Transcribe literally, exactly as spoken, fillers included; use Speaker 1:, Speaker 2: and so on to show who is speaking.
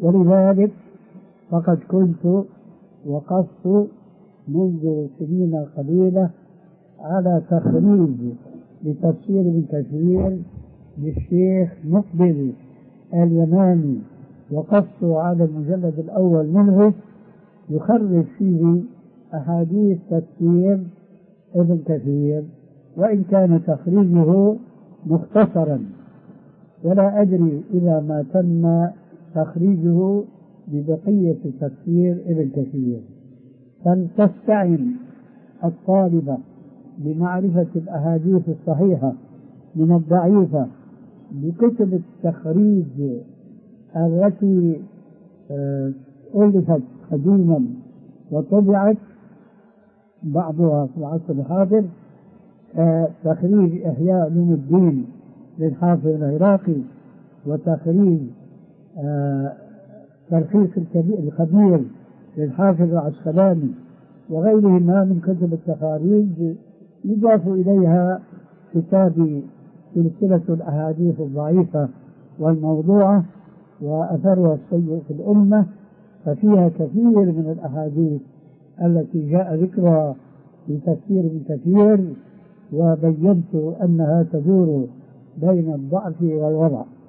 Speaker 1: ولذلك فقد كنت وقفت منذ سنين قليلة على تخريج لتفسير ابن كثير للشيخ مقبل اليماني، وقفت على المجلد الأول منه يخرج فيه أحاديث تفسير ابن كثير، وإن كان تخريجه مختصرا، ولا أدري إذا ما تم تخريجه ببقية تفسير ابن كثير. فلتستعن الطالبة بمعرفة الأحاديث الصحيحة من الضعيفة بكتب التخريج التي ألفت قديما وطبعت بعضها في العصر الحاضر، تخريج إحياء علوم الدين للحافظ العراقي، وتخريج تلخيص الخبير للحافظ العسقلاني، وغيرهما من كتب التخاريج، يضاف إليها كتاب سلسلة الأحاديث الضعيفة والموضوعة وأثرها السيء في الأمة، ففيها كثير من الأحاديث التي جاء ذكرها في تفسير ابن كثير، وبينت أنها تدور بين الضعف والوضع.